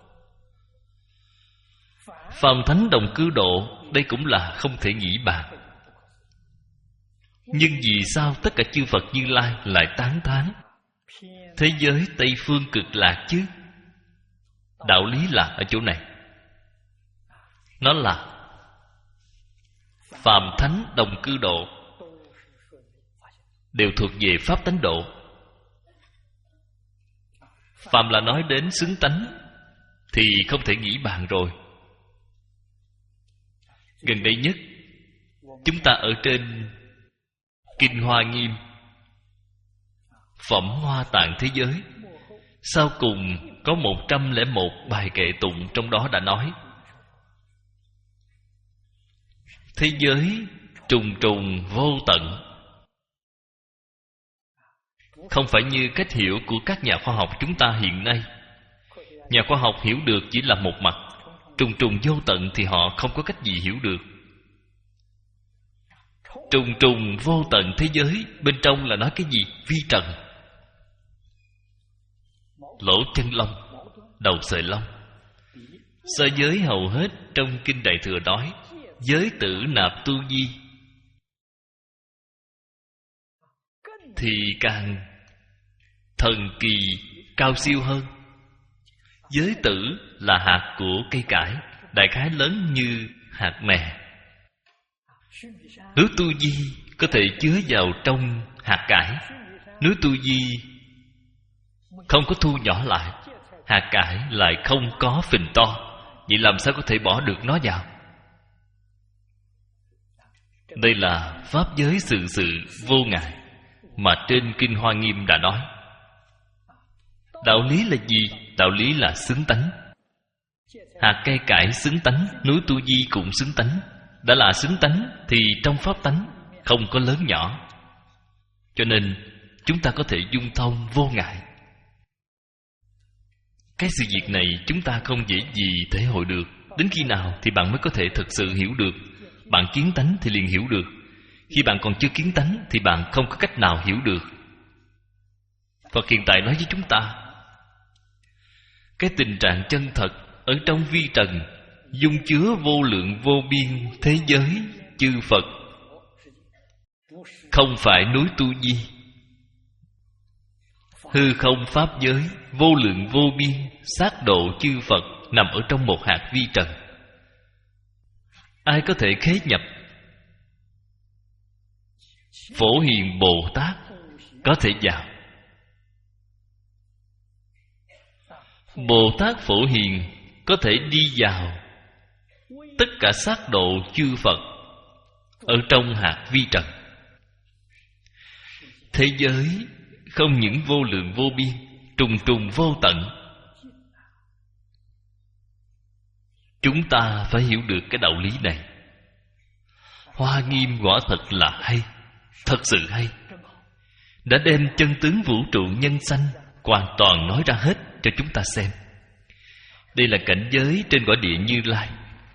Phàm thánh đồng cư độ, đây cũng là không thể nghĩ bàn. Nhưng vì sao tất cả chư Phật Như Lai lại tán thán thế giới Tây Phương cực lạc chứ? Đạo lý là ở chỗ này. Nó là phàm thánh đồng cư độ, đều thuộc về pháp tánh độ. Phàm là nói đến xứng tánh thì không thể nghĩ bàn rồi. Gần đây nhất, chúng ta ở trên Kinh Hoa Nghiêm, Phẩm Hoa Tạng Thế Giới, sau cùng có một trăm lẻ một bài kệ tụng trong đó đã nói thế giới trùng trùng vô tận. Không phải như cách hiểu của các nhà khoa học chúng ta hiện nay. Nhà khoa học hiểu được chỉ là một mặt, trùng trùng vô tận thì họ không có cách gì hiểu được. Trùng trùng vô tận thế giới, bên trong là nói cái gì? Vi trần, lỗ chân lông, đầu sợi lông. Sơ giới hầu hết trong Kinh Đại Thừa nói giới tử nạp tu di, thì càng thần kỳ cao siêu hơn. Giới tử là hạt của cây cải, đại khái lớn như hạt mè. Nếu tu di có thể chứa vào trong hạt cải, nếu tu di không có thu nhỏ lại, hạt cải lại không có phình to, vậy làm sao có thể bỏ được nó vào? Đây là pháp giới sự sự vô ngại mà trên Kinh Hoa Nghiêm đã nói. Đạo lý là gì? Đạo lý là xứng tánh. Hạt cây cải xứng tánh, núi tu di cũng xứng tánh. Đã là xứng tánh thì trong pháp tánh không có lớn nhỏ, cho nên chúng ta có thể dung thông vô ngại. Cái sự việc này chúng ta không dễ gì thể hội được. Đến khi nào thì bạn mới có thể thực sự hiểu được? Bạn kiến tánh thì liền hiểu được. Khi bạn còn chưa kiến tánh thì bạn không có cách nào hiểu được. Phật hiện tại nói với chúng ta, cái tình trạng chân thật ở trong vi trần dung chứa vô lượng vô biên thế giới chư Phật, không phải núi tu di. Hư không pháp giới vô lượng vô biên sát độ chư Phật nằm ở trong một hạt vi trần. Ai có thể khế nhập? Phổ Hiền Bồ Tát có thể vào. Bồ Tát Phổ Hiền có thể đi vào tất cả sát độ chư Phật ở trong hạt vi trần. Thế giới không những vô lượng vô biên, trùng trùng vô tận. Chúng ta phải hiểu được cái đạo lý này. Hoa Nghiêm quả thật là hay, thật sự hay. Đã đem chân tướng vũ trụ nhân sanh hoàn toàn nói ra hết cho chúng ta xem. Đây là cảnh giới trên cõi địa Như Lai.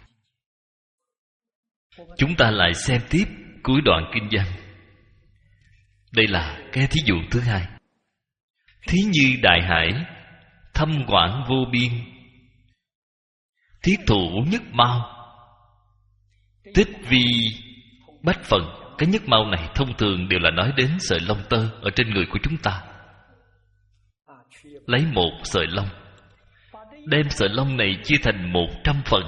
Chúng ta lại xem tiếp cuối đoạn kinh văn. Đây là cái thí dụ thứ hai. Thí như đại hải, thâm quảng vô biên, thiết thủ nhất mao, tích vi bách phần. Cái nhất mao này thông thường đều là nói đến sợi lông tơ ở trên người của chúng ta. Lấy một sợi lông, đem sợi lông này chia thành một trăm phần.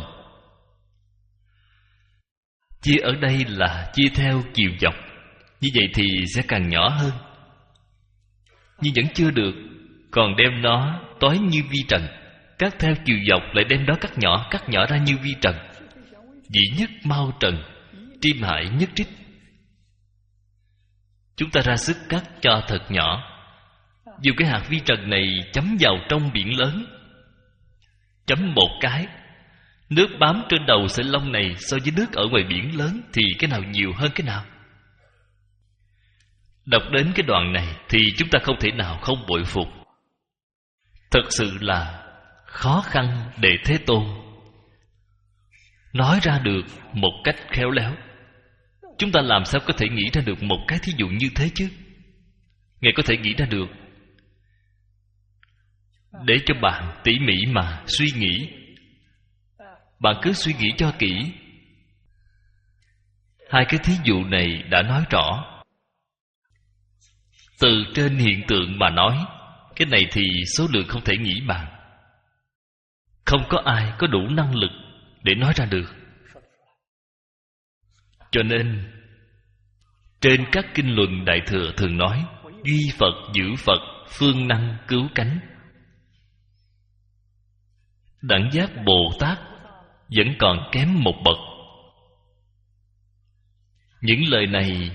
Chia ở đây là chia theo chiều dọc. Như vậy thì sẽ càng nhỏ hơn. Nhưng vẫn chưa được, còn đem nó toái như vi trần, cắt theo chiều dọc lại đem đó cắt nhỏ, cắt nhỏ ra như vi trần. Dĩ nhất mau trần, Triêm Hải nhất trích. Chúng ta ra sức cắt cho thật nhỏ. Dù cái hạt vi trần này chấm vào trong biển lớn, chấm một cái, nước bám trên đầu sợi lông này so với nước ở ngoài biển lớn thì cái nào nhiều hơn cái nào? Đọc đến cái đoạn này thì chúng ta không thể nào không bội phục. Thật sự là khó khăn để Thế Tôn nói ra được một cách khéo léo. Chúng ta làm sao có thể nghĩ ra được một cái thí dụ như thế chứ? Ngài có thể nghĩ ra được. Để cho bạn tỉ mỉ mà suy nghĩ. Bạn cứ suy nghĩ cho kỹ. Hai cái thí dụ này đã nói rõ. Từ trên hiện tượng mà nói, cái này thì số lượng không thể nghĩ bàn. Không có ai có đủ năng lực để nói ra được. Cho nên trên các kinh luận Đại Thừa thường nói duy Phật giữ Phật, phương năng cứu cánh. Đẳng giác Bồ Tát vẫn còn kém một bậc. Những lời này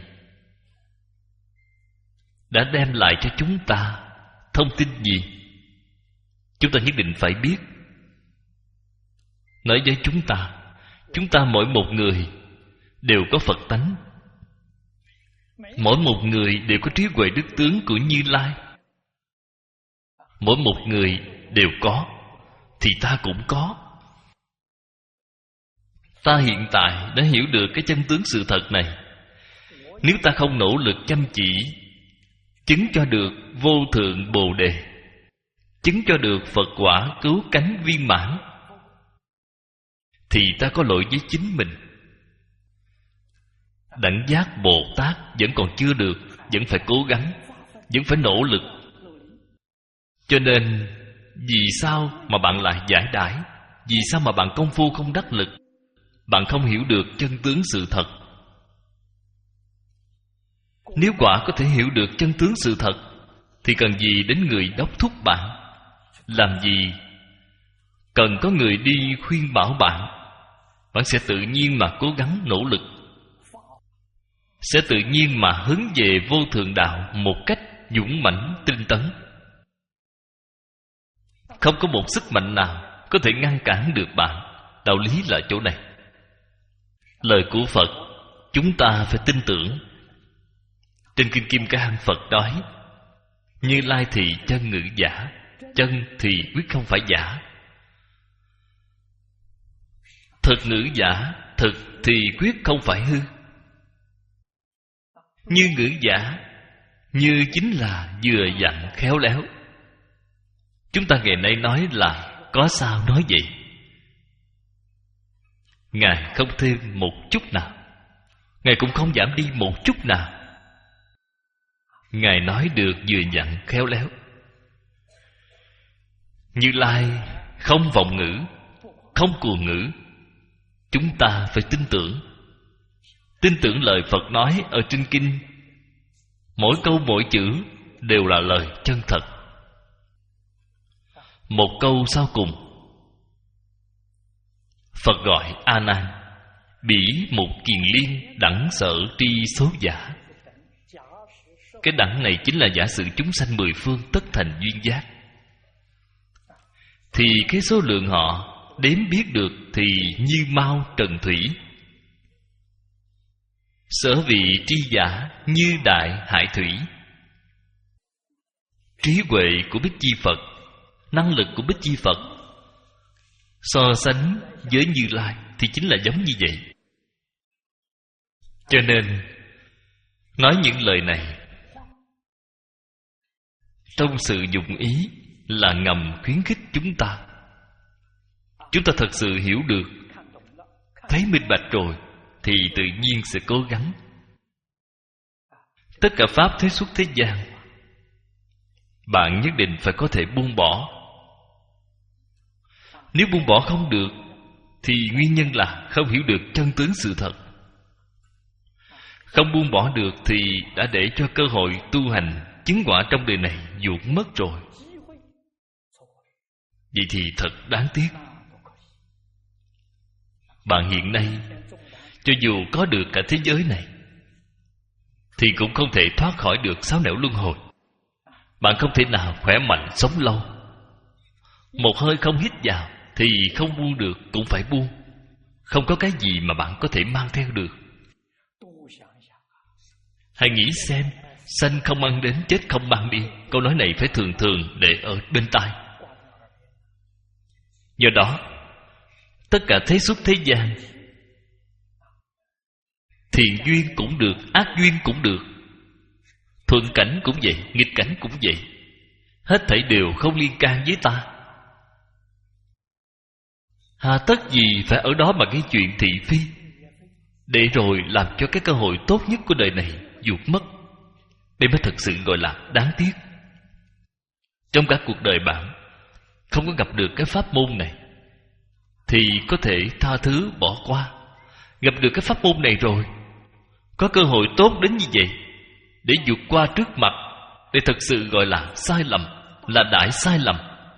đã đem lại cho chúng ta thông tin gì? Chúng ta nhất định phải biết. Nói với chúng ta, chúng ta mỗi một người đều có Phật tánh. Mỗi một người đều có trí huệ đức tướng của Như Lai. Mỗi một người đều có, thì ta cũng có. Ta hiện tại đã hiểu được cái chân tướng sự thật này. Nếu ta không nỗ lực chăm chỉ chứng cho được vô thượng Bồ Đề, chứng cho được Phật quả cứu cánh viên mãn, thì ta có lỗi với chính mình. Đẳng giác Bồ Tát vẫn còn chưa được, vẫn phải cố gắng, vẫn phải nỗ lực. Cho nên vì sao mà bạn lại giải đãi? Vì sao mà bạn công phu không đắc lực? Bạn không hiểu được chân tướng sự thật. Nếu quả có thể hiểu được chân tướng sự thật, thì cần gì đến người đốc thúc bạn? Làm gì cần có người đi khuyên bảo bạn? Bạn sẽ tự nhiên mà cố gắng nỗ lực, sẽ tự nhiên mà hướng về vô thượng đạo một cách dũng mãnh tinh tấn. Không có một sức mạnh nào có thể ngăn cản được bạn. Đạo lý là chỗ này. Lời của Phật chúng ta phải tin tưởng. Trên Kinh Kim Cang Phật nói, Như Lai thì chân ngữ giả, chân thì quyết không phải giả. Thực ngữ giả, thực thì quyết không phải hư. Như ngữ giả, như chính là vừa dặn khéo léo. Chúng ta ngày nay nói là có sao nói vậy. Ngài không thêm một chút nào, Ngài cũng không giảm đi một chút nào. Ngài nói được vừa dặn khéo léo. Như Lai không vọng ngữ, không cuồng ngữ. Chúng ta phải tin tưởng. Tin tưởng lời Phật nói ở trên kinh. Mỗi câu mỗi chữ đều là lời chân thật. Một câu sau cùng, Phật gọi A Nan: bỉ mục kiền liên đẳng sở tri số giả. Cái đẳng này chính là giả sử chúng sanh mười phương tất thành duyên giác. Thì cái số lượng họ đếm biết được thì như mau trần thủy. Sở vị tri giả như đại hải thủy. Trí huệ của Bích Chi Phật, năng lực của Bích Chi Phật so sánh với Như Lai thì chính là giống như vậy. Cho nên nói những lời này trong sự dụng ý là ngầm khuyến khích chúng ta. Chúng ta thật sự hiểu được, thấy minh bạch rồi thì tự nhiên sẽ cố gắng. Tất cả pháp thế xuất thế gian, bạn nhất định phải có thể buông bỏ. Nếu buông bỏ không được thì nguyên nhân là không hiểu được chân tướng sự thật. Không buông bỏ được thì đã để cho cơ hội tu hành chứng quả trong đời này vụt mất rồi. Vậy thì thật đáng tiếc. Bạn hiện nay cho dù có được cả thế giới này thì cũng không thể thoát khỏi được sáu nẻo luân hồi. Bạn không thể nào khỏe mạnh sống lâu. Một hơi không hít vào thì không buông được cũng phải buông. Không có cái gì mà bạn có thể mang theo được. Hãy nghĩ xem, sanh không mang đến, chết không mang đi. Câu nói này phải thường thường để ở bên tai. Do đó, tất cả thế xuất thế gian, thiện duyên cũng được, ác duyên cũng được, thuận cảnh cũng vậy, nghịch cảnh cũng vậy, hết thảy đều không liên can với ta. Hà tất gì phải ở đó mà gây chuyện thị phi, để rồi làm cho cái cơ hội tốt nhất của đời này vụt mất. Đây mới thật sự gọi là đáng tiếc. Trong cả cuộc đời bạn không có gặp được cái pháp môn này thì có thể tha thứ bỏ qua. Gặp được cái pháp môn này rồi, có cơ hội tốt đến như vậy để vượt qua trước mặt, để thật sự gọi là sai lầm, là đại sai lầm.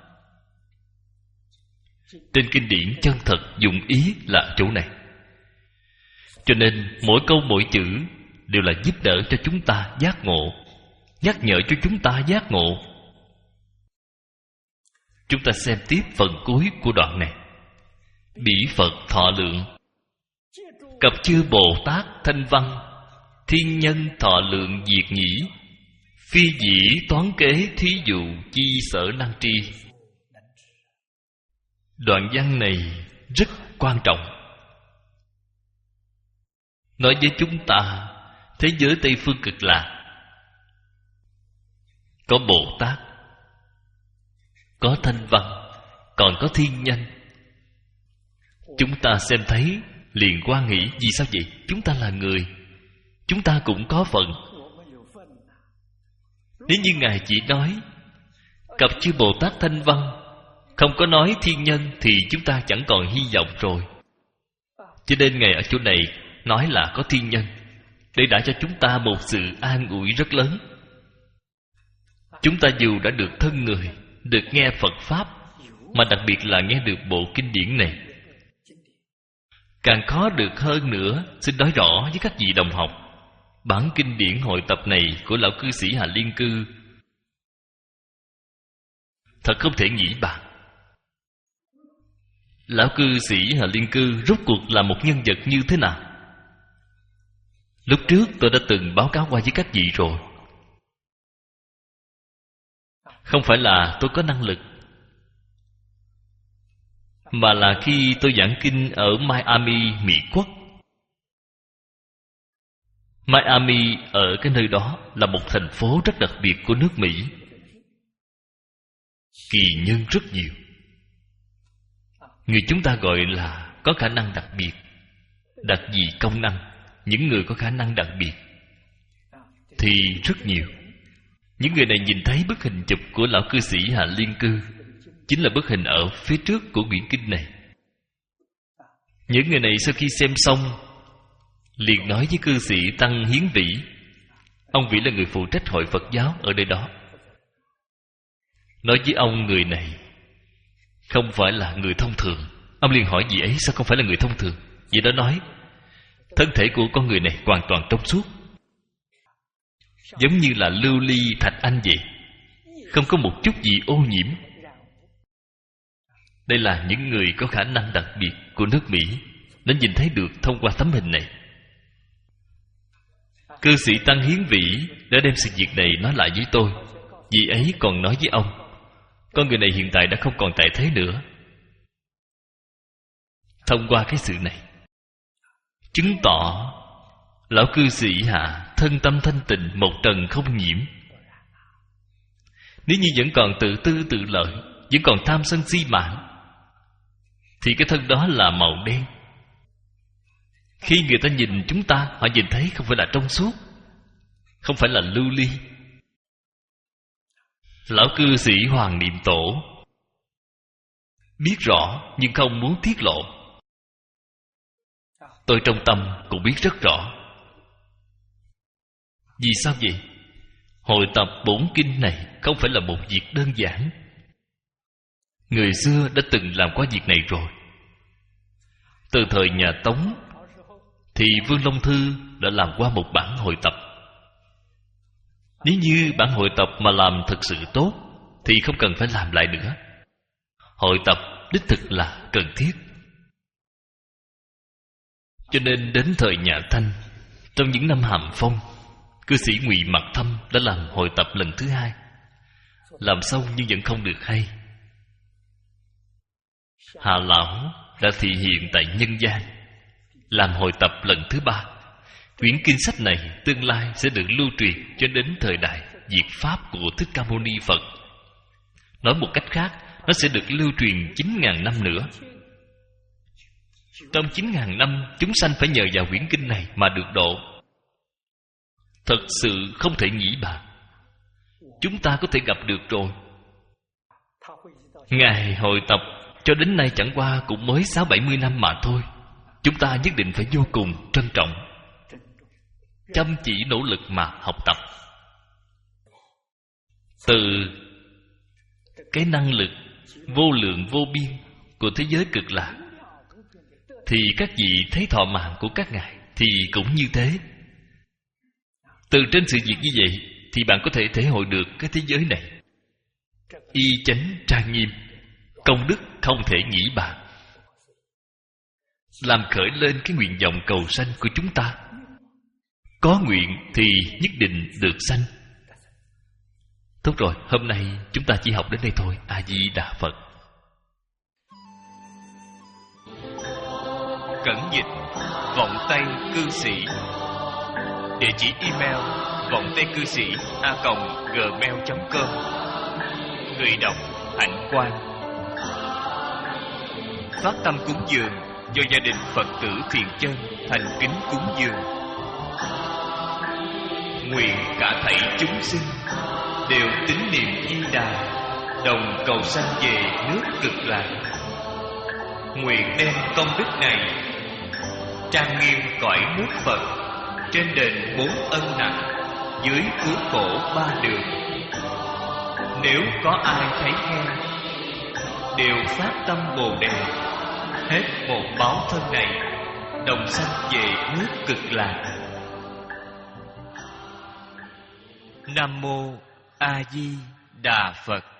Trên kinh điển chân thật dụng ý là chỗ này. Cho nên mỗi câu mỗi chữ đều là giúp đỡ cho chúng ta giác ngộ, nhắc nhở cho chúng ta giác ngộ. Chúng ta xem tiếp phần cuối của đoạn này. Bỉ Phật thọ lượng, cập chư Bồ Tát thanh văn, thiên nhân thọ lượng diệt nhĩ, phi dĩ toán kế thí dụ chi sở năng tri. Đoạn văn này rất quan trọng, nói với chúng ta thế giới Tây Phương Cực Lạc có Bồ Tát, có thanh văn, còn có thiên nhân. Chúng ta xem thấy liền quan nghĩ, vì sao vậy? Chúng ta là người, chúng ta cũng có phần. Nếu như Ngài chỉ nói cập chư Bồ Tát thanh văn, không có nói thiên nhân, thì chúng ta chẳng còn hy vọng rồi. Cho nên Ngài ở chỗ này nói là có thiên nhân, để đã cho chúng ta một sự an ủi rất lớn. Chúng ta dù đã được thân người, được nghe Phật Pháp, mà đặc biệt là nghe được bộ kinh điển này, càng khó được hơn nữa. Xin nói rõ với các vị đồng học, bản kinh điển hội tập này của lão cư sĩ Hà Liên Cư thật không thể nghĩ bàn. Lão cư sĩ Hà Liên Cư rốt cuộc là một nhân vật như thế nào? Lúc trước tôi đã từng báo cáo qua với các vị rồi. Không phải là tôi có năng lực, mà là khi tôi giảng kinh ở Miami, Mỹ Quốc. Miami ở cái nơi đó là một thành phố rất đặc biệt của nước Mỹ. Kỳ nhân rất nhiều. Người chúng ta gọi là có khả năng đặc biệt, đặc dị công năng. Những người có khả năng đặc biệt thì rất nhiều. Những người này nhìn thấy bức hình chụp của lão cư sĩ Hà Liên Cư, chính là bức hình ở phía trước của quyển kinh này. Những người này sau khi xem xong liền nói với cư sĩ Tăng Hiến Vĩ. Ông Vĩ là người phụ trách hội Phật giáo ở nơi đó. Nói với ông, người này không phải là người thông thường. Ông liền hỏi vị ấy sao không phải là người thông thường. Vị đó nói thân thể của con người này hoàn toàn trong suốt, giống như là lưu ly thạch anh vậy, không có một chút gì ô nhiễm. Đây là những người có khả năng đặc biệt của nước Mỹ, nó nhìn thấy được thông qua tấm hình này. Cư sĩ Tăng Hiến Vĩ đã đem sự việc này nói lại với tôi. Vị ấy còn nói với ông, con người này hiện tại đã không còn tại thế nữa. Thông qua cái sự này chứng tỏ lão cư sĩ Hạ thân tâm thanh tịnh, một trần không nhiễm. Nếu như vẫn còn tự tư tự lợi, vẫn còn tham sân si mạng, thì cái thân đó là màu đen. Khi người ta nhìn chúng ta, họ nhìn thấy không phải là trong suốt, không phải là lưu ly. Lão cư sĩ Hoàng Niệm Tổ biết rõ nhưng không muốn tiết lộ. Tôi trong tâm cũng biết rất rõ. Vì sao vậy? Hội tập bổn kinh này không phải là một việc đơn giản. Người xưa đã từng làm qua việc này rồi. Từ thời nhà Tống thì Vương Long Thư đã làm qua một bản hội tập. Nếu như bản hội tập mà làm thực sự tốt thì không cần phải làm lại nữa. Hội tập đích thực là cần thiết. Cho nên đến thời nhà Thanh, trong những năm Hàm Phong, cư sĩ Ngụy Mặc Thâm đã làm hội tập lần thứ hai. Làm xong nhưng vẫn không được hay. Hà Lão đã thị hiện tại nhân gian, làm hội tập lần thứ ba. Quyển kinh sách này tương lai sẽ được lưu truyền cho đến thời đại diệt Pháp của Thích Ca Mâu Ni Phật. Nói một cách khác, nó sẽ được lưu truyền chín ngàn năm nữa. Trong chín ngàn năm, chúng sanh phải nhờ vào quyển kinh này mà được độ. Thật sự không thể nghĩ bàn. Chúng ta có thể gặp được rồi. Ngày hội tập cho đến nay chẳng qua cũng mới sáu bảy mươi năm mà thôi. Chúng ta nhất định phải vô cùng trân trọng, chăm chỉ nỗ lực mà học tập. Từ cái năng lực vô lượng vô biên của thế giới cực lạc, thì các vị thấy thọ mạng của các ngài thì cũng như thế. Từ trên sự việc như vậy thì bạn có thể thể hội được cái thế giới này y chánh trang nghiêm, công đức không thể nghĩ bàn, làm khởi lên cái nguyện vọng cầu sanh của chúng ta. Có nguyện thì nhất định được sanh. Tốt rồi, hôm nay chúng ta chỉ học đến đây thôi. A Di Đà Phật. Cẩn dịch Vọng Tây Cư Sĩ. Địa chỉ email vọng tây cư sĩ a còng gmail chấm com. Người đọc Hạnh Quang. Phát tâm cúng dường do gia đình Phật tử Thiện Chân thành kính cúng dường. Nguyện cả thảy chúng sinh đều tín niệm Di Đà, đồng cầu sanh về nước Cực Lạc. Nguyện đem công đức này trang nghiêm cõi nước Phật, trên đền bốn ân nặng, dưới cứu khổ ba đường. Nếu có ai thấy nghe, đều phát tâm Bồ Đề, hết một báo thân này, đồng sanh về nước Cực Lạc. Nam mô A Di Đà Phật.